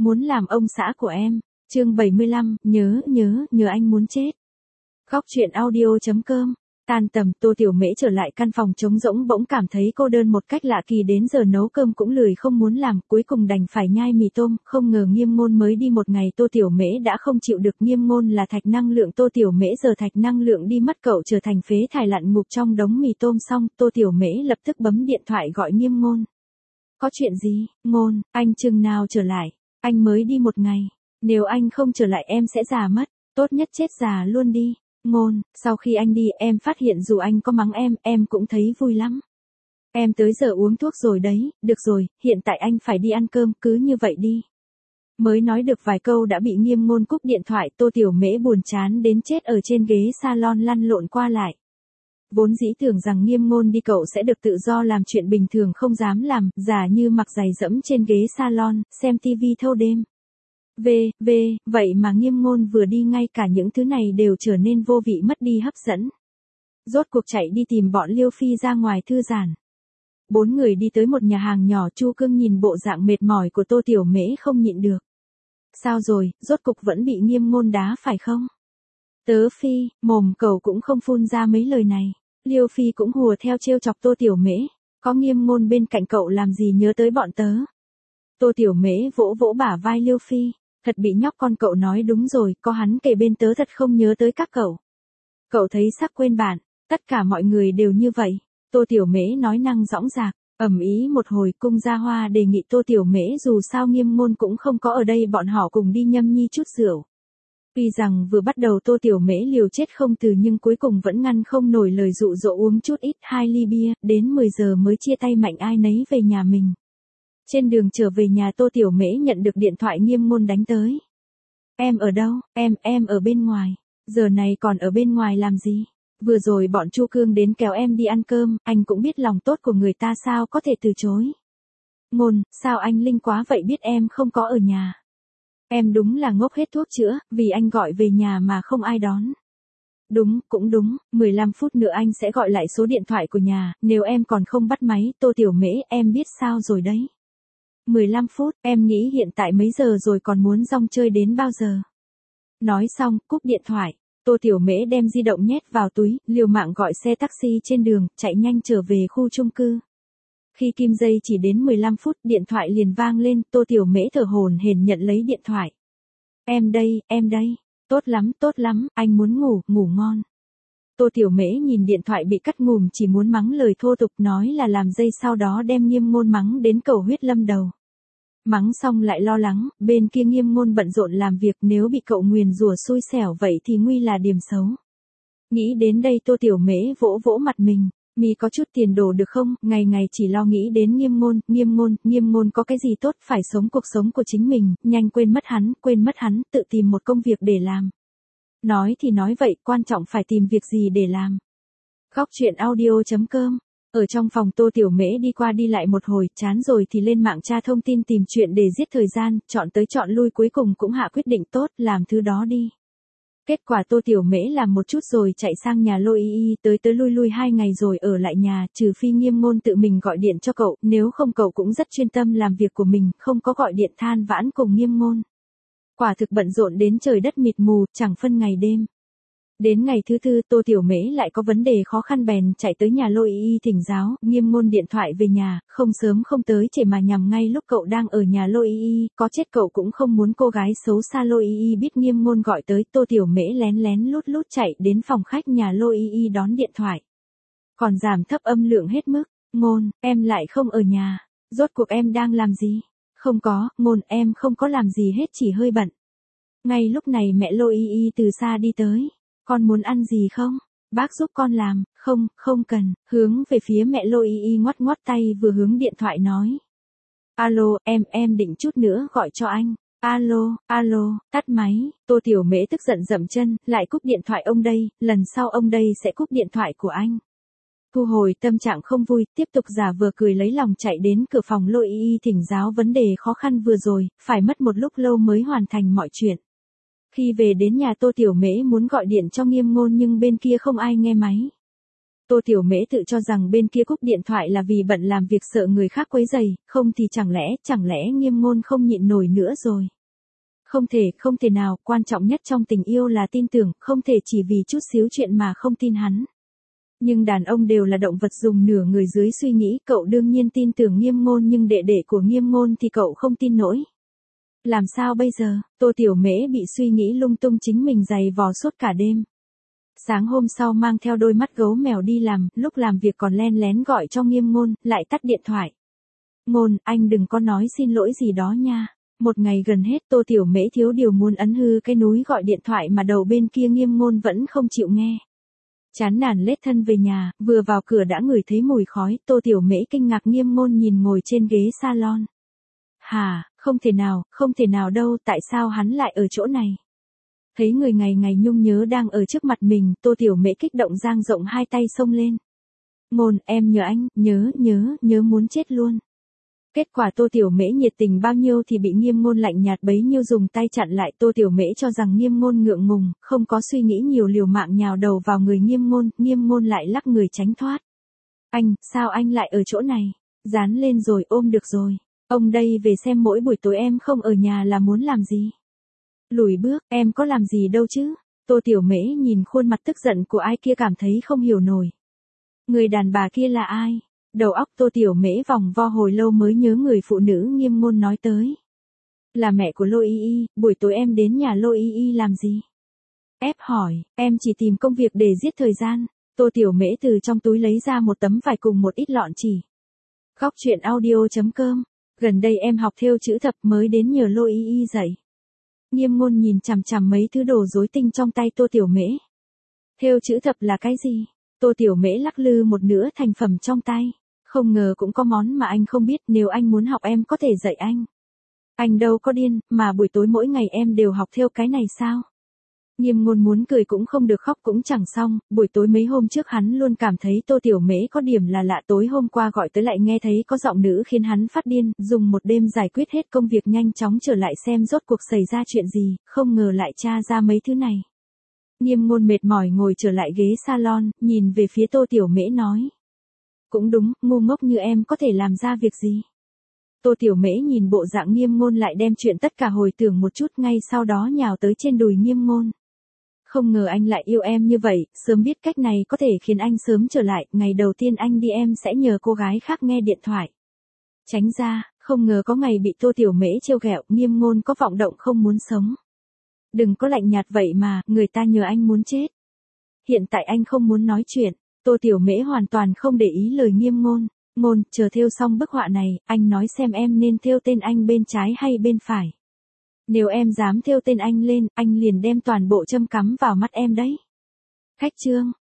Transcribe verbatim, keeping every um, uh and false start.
muốn làm ông xã của em. Chương bảy mươi lăm, nhớ, nhớ, nhớ anh muốn chết. Góc truyện audio chấm com. Tan tầm, Tô Tiểu Mễ trở lại căn phòng trống rỗng, bỗng cảm thấy cô đơn một cách lạ kỳ, đến giờ nấu cơm cũng lười không muốn làm, cuối cùng đành phải nhai mì tôm. Không ngờ Nghiêm Ngôn mới đi một ngày Tô Tiểu Mễ đã không chịu được. Nghiêm Ngôn là thạch năng lượng, Tô Tiểu Mễ giờ thạch năng lượng đi mất, cậu trở thành phế thải lặn ngục trong đống mì tôm. Xong, Tô Tiểu Mễ lập tức bấm điện thoại gọi Nghiêm Ngôn. Có chuyện gì? Ngôn, anh chừng nào trở lại? Anh mới đi một ngày. Nếu anh không trở lại em sẽ già mất. Tốt nhất chết già luôn đi. Ngôn, sau khi anh đi em phát hiện dù anh có mắng em, em cũng thấy vui lắm. Em tới giờ uống thuốc rồi đấy, được rồi, hiện tại anh phải đi ăn cơm, cứ như vậy đi. Mới nói được vài câu đã bị Nghiêm Ngôn cúp điện thoại. Tô Tiểu Mễ buồn chán đến chết, ở trên ghế salon lăn lộn qua lại. Vốn dĩ tưởng rằng Nghiêm Ngôn đi cậu sẽ được tự do làm chuyện bình thường không dám làm, giả như mặc giày dẫm trên ghế salon, xem tivi thâu đêm. Về, về, vậy mà Nghiêm Ngôn vừa đi ngay cả những thứ này đều trở nên vô vị, mất đi hấp dẫn. Rốt cuộc chạy đi tìm bọn Liêu Phi ra ngoài thư giãn. Bốn người đi tới một nhà hàng nhỏ, Chu Cương nhìn bộ dạng mệt mỏi của Tô Tiểu Mễ không nhịn được. Sao rồi, rốt cục vẫn bị Nghiêm Ngôn đá phải không? Tớ Phi, mồm cậu cũng không phun ra mấy lời này. Liêu Phi cũng hùa theo trêu chọc Tô Tiểu Mễ. Có Nghiêm Ngôn bên cạnh cậu làm gì nhớ tới bọn tớ. Tô Tiểu Mễ vỗ vỗ bả vai Liêu Phi. Thật bị nhóc con cậu nói đúng rồi, có hắn kề bên tớ thật không nhớ tới các cậu. Cậu thấy sắc quên bạn, tất cả mọi người đều như vậy. Tô Tiểu Mễ nói năng dõng dạc, ầm ĩ một hồi. Cung Gia Hoa đề nghị Tô Tiểu Mễ dù sao Nghiêm Ngôn cũng không có ở đây, bọn họ cùng đi nhâm nhi chút rượu. Tuy rằng vừa bắt đầu Tô Tiểu Mễ liều chết không từ, nhưng cuối cùng vẫn ngăn không nổi lời dụ dỗ uống chút ít, hai ly bia, đến mười giờ mới chia tay mạnh ai nấy về nhà mình. Trên đường trở về nhà Tô Tiểu Mễ nhận được điện thoại Nghiêm Ngôn đánh tới. Em ở đâu? Em, em ở bên ngoài. Giờ này còn ở bên ngoài làm gì? Vừa rồi bọn Chu Cương đến kéo em đi ăn cơm, anh cũng biết lòng tốt của người ta sao có thể từ chối. Ngôn, sao anh linh quá vậy, biết em không có ở nhà. Em đúng là ngốc hết thuốc chữa, vì anh gọi về nhà mà không ai đón. Đúng, cũng đúng, mười lăm phút nữa anh sẽ gọi lại số điện thoại của nhà, nếu em còn không bắt máy. Tô Tiểu Mễ, em biết sao rồi đấy. mười lăm phút, em nghĩ hiện tại mấy giờ rồi, còn muốn rong chơi đến bao giờ? Nói xong, cúp điện thoại. Tô Tiểu Mễ đem di động nhét vào túi, liều mạng gọi xe taxi trên đường, chạy nhanh trở về khu chung cư. Khi kim dây chỉ đến mười lăm phút, điện thoại liền vang lên. Tô Tiểu Mễ thở hổn hển nhận lấy điện thoại. Em đây, em đây. Tốt lắm, tốt lắm, anh muốn ngủ, ngủ ngon. Tô Tiểu Mễ nhìn điện thoại bị cắt ngủm, chỉ muốn mắng lời thô tục, nói là làm dây, sau đó đem Nghiêm Ngôn mắng đến cầu huyết lâm đầu. Mắng xong lại lo lắng, bên kia Nghiêm Ngôn bận rộn làm việc, nếu bị cậu nguyền rủa xui xẻo vậy thì nguy là điểm xấu. Nghĩ đến đây Tô Tiểu Mễ vỗ vỗ mặt mình. Mi có chút tiền đồ được không? Ngày ngày chỉ lo nghĩ đến Nghiêm Ngôn, Nghiêm Ngôn, Nghiêm Ngôn có cái gì tốt, phải sống cuộc sống của chính mình, nhanh quên mất hắn, quên mất hắn, tự tìm một công việc để làm. Nói thì nói vậy, quan trọng phải tìm việc gì để làm. Góc truyện audio chấm com. Ở trong phòng Tô Tiểu Mễ đi qua đi lại một hồi, chán rồi thì lên mạng tra thông tin tìm chuyện để giết thời gian, chọn tới chọn lui cuối cùng cũng hạ quyết định tốt, làm thứ đó đi. Kết quả Tô Tiểu Mễ làm một chút rồi chạy sang nhà Lôi Y Y, tới tới lui lui hai ngày rồi ở lại nhà, trừ phi Nghiêm Ngôn tự mình gọi điện cho cậu, nếu không cậu cũng rất chuyên tâm làm việc của mình, không có gọi điện than vãn cùng Nghiêm Ngôn. Quả thực bận rộn đến trời đất mịt mù, chẳng phân ngày đêm. Đến ngày thứ tư Tô Tiểu Mễ lại có vấn đề khó khăn bèn chạy tới nhà Lôi Y Y thỉnh giáo. Nghiêm Ngôn điện thoại về nhà, không sớm không tới trễ mà nhằm ngay lúc cậu đang ở nhà Lôi Y Y, có chết cậu cũng không muốn cô gái xấu xa Lôi Y Y biết Nghiêm Ngôn gọi tới. Tô Tiểu Mễ lén lén lút lút chạy đến phòng khách nhà Lôi Y Y đón điện thoại. Còn giảm thấp âm lượng hết mức. Ngôn, em lại không ở nhà. Rốt cuộc em đang làm gì? Không có, Ngôn, em không có làm gì hết, chỉ hơi bận. Ngay lúc này mẹ Lôi Y Y từ xa đi tới. Con muốn ăn gì không? Bác giúp con làm. Không, không cần. Hướng về phía mẹ Lôi Y Y ngoắt ngoắt tay, vừa hướng điện thoại nói. Alo, em, em định chút nữa gọi cho anh. Alo, alo, tắt máy. Tô Tiểu Mễ tức giận dậm chân, lại cúp điện thoại ông đây, lần sau ông đây sẽ cúp điện thoại của anh. Thu hồi tâm trạng không vui, tiếp tục giả vờ cười lấy lòng chạy đến cửa phòng Lôi Y Y thỉnh giáo vấn đề khó khăn vừa rồi, phải mất một lúc lâu mới hoàn thành mọi chuyện. Khi về đến nhà Tô Tiểu Mễ muốn gọi điện cho Nghiêm Ngôn nhưng bên kia không ai nghe máy. Tô Tiểu Mễ tự cho rằng bên kia cúp điện thoại là vì bận làm việc sợ người khác quấy rầy, không thì chẳng lẽ, chẳng lẽ Nghiêm Ngôn không nhịn nổi nữa rồi. Không thể, không thể nào, quan trọng nhất trong tình yêu là tin tưởng, không thể chỉ vì chút xíu chuyện mà không tin hắn. Nhưng đàn ông đều là động vật dùng nửa người dưới suy nghĩ, cậu đương nhiên tin tưởng Nghiêm Ngôn nhưng đệ đệ của Nghiêm Ngôn thì cậu không tin nổi. Làm sao bây giờ, Tô Tiểu Mễ bị suy nghĩ lung tung chính mình giày vò suốt cả đêm. Sáng hôm sau mang theo đôi mắt gấu mèo đi làm, lúc làm việc còn len lén gọi cho Nghiêm Ngôn, lại tắt điện thoại. Ngôn, anh đừng có nói xin lỗi gì đó nha. Một ngày gần hết Tô Tiểu Mễ thiếu điều muốn ấn hư cái núi gọi điện thoại mà đầu bên kia Nghiêm Ngôn vẫn không chịu nghe. Chán nản lết thân về nhà, vừa vào cửa đã ngửi thấy mùi khói, Tô Tiểu Mễ kinh ngạc Nghiêm Ngôn nhìn ngồi trên ghế salon. Hà, không thể nào, không thể nào đâu, tại sao hắn lại ở chỗ này? Thấy người ngày ngày nhung nhớ đang ở trước mặt mình, Tô Tiểu Mễ kích động dang rộng hai tay xông lên. Ngôn, em nhớ anh, nhớ, nhớ, nhớ muốn chết luôn. Kết quả Tô Tiểu Mễ nhiệt tình bao nhiêu thì bị Nghiêm Ngôn lạnh nhạt bấy nhiêu dùng tay chặn lại. Tô Tiểu Mễ cho rằng Nghiêm Ngôn ngượng ngùng, không có suy nghĩ nhiều liều mạng nhào đầu vào người Nghiêm Ngôn, Nghiêm Ngôn lại lắc người tránh thoát. Anh, sao anh lại ở chỗ này? Dán lên rồi, ôm được rồi. Ông đây về xem mỗi buổi tối em không ở nhà là muốn làm gì? Lùi bước, em có làm gì đâu chứ? Tô Tiểu Mễ nhìn khuôn mặt tức giận của ai kia cảm thấy không hiểu nổi. Người đàn bà kia là ai? Đầu óc Tô Tiểu Mễ vòng vo hồi lâu mới nhớ người phụ nữ Nghiêm Ngôn nói tới. Là mẹ của Lô Y Y, buổi tối em đến nhà Lô Y Y làm gì? Ép hỏi, em chỉ tìm công việc để giết thời gian. Tô Tiểu Mễ từ trong túi lấy ra một tấm vải cùng một ít lọn chỉ. Góc truyện audio chấm com. Gần đây em học thêu chữ thập mới đến nhờ Lô Y Y dạy. Nghiêm Ngôn nhìn chằm chằm mấy thứ đồ rối tinh trong tay Tô Tiểu Mễ. Thêu chữ thập là cái gì? Tô Tiểu Mễ lắc lư một nửa thành phẩm trong tay. Không ngờ cũng có món mà anh không biết, nếu anh muốn học em có thể dạy anh. Anh đâu có điên, mà buổi tối mỗi ngày em đều học thêu cái này sao? Nghiêm Ngôn muốn cười cũng không được, khóc cũng chẳng xong, buổi tối mấy hôm trước hắn luôn cảm thấy Tô Tiểu Mễ có điểm là lạ, tối hôm qua gọi tới lại nghe thấy có giọng nữ khiến hắn phát điên, dùng một đêm giải quyết hết công việc nhanh chóng trở lại xem rốt cuộc xảy ra chuyện gì, không ngờ lại tra ra mấy thứ này. Nghiêm Ngôn mệt mỏi ngồi trở lại ghế salon, nhìn về phía Tô Tiểu Mễ nói. Cũng đúng, ngu ngốc như em có thể làm ra việc gì? Tô Tiểu Mễ nhìn bộ dạng Nghiêm Ngôn lại đem chuyện tất cả hồi tưởng một chút, ngay sau đó nhào tới trên đùi Nghiêm Ngôn. Không ngờ anh lại yêu em như vậy, sớm biết cách này có thể khiến anh sớm trở lại, ngày đầu tiên anh đi em sẽ nhờ cô gái khác nghe điện thoại. Tránh ra, không ngờ có ngày bị Tô Tiểu Mễ trêu ghẹo, Nghiêm Ngôn có vọng động không muốn sống. Đừng có lạnh nhạt vậy mà, người ta nhờ anh muốn chết. Hiện tại anh không muốn nói chuyện. Tô Tiểu Mễ hoàn toàn không để ý lời Nghiêm Ngôn. Ngôn, chờ thêu xong bức họa này, anh nói xem em nên thêu tên anh bên trái hay bên phải. Nếu em dám thêu tên anh lên, anh liền đem toàn bộ châm cắm vào mắt em đấy. Khách trương,